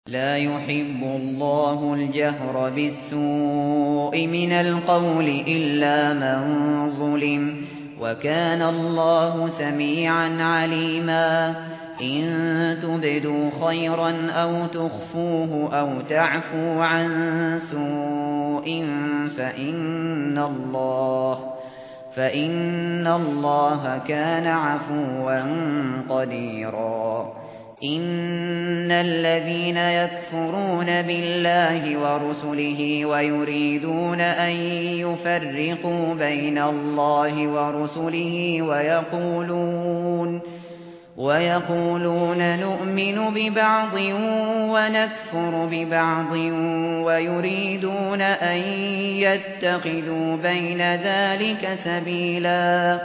لا يحب الله الجهر بالسوء من القول إلا من ظلم وكان الله سميعا عليما إن تبدوا خيرا أو تخفوه أو تعفوا عن سوء فإن الله كان عفوا قديرا إن الذين يكفرون بالله ورسله ويريدون أن يفرقوا بين الله ورسله ويقولون نؤمن ببعض ونكفر ببعض ويريدون أن يتخذوا بين ذلك سبيلا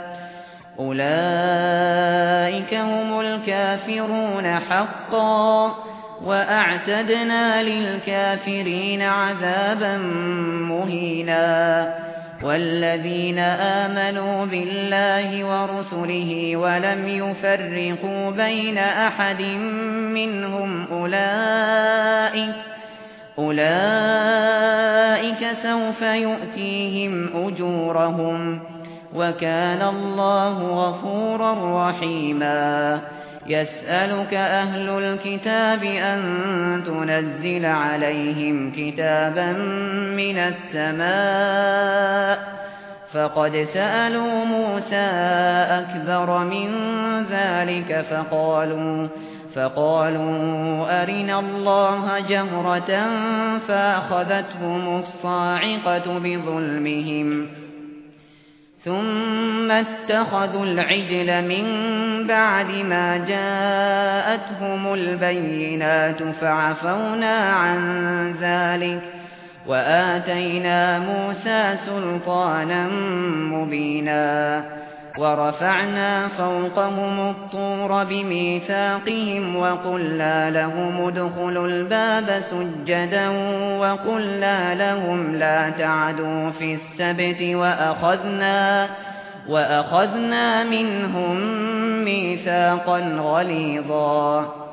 أولئك هم الكافرون حقا وأعتدنا للكافرين عذابا مهينا والذين آمنوا بالله ورسله ولم يفرقوا بين أحد منهم أولئك سوف يؤتيهم أجورهم وكان الله غفورا رحيما يسألك أهل الكتاب أن تنزل عليهم كتابا من السماء فقد سألوا موسى أكبر من ذلك فقالوا أرنا الله جهرة فأخذتهم الصاعقة بظلمهم ثم اتخذوا العجل من بعد ما جاءتهم البينات فعفونا عن ذلك وآتينا موسى سلطانا مبينا ورفعنا فوقهم الطور بميثاقهم وقلنا لهم ادخلوا الباب سجدا وقلنا لهم لا تعدوا في السبت وأخذنا منهم ميثاقا غليظا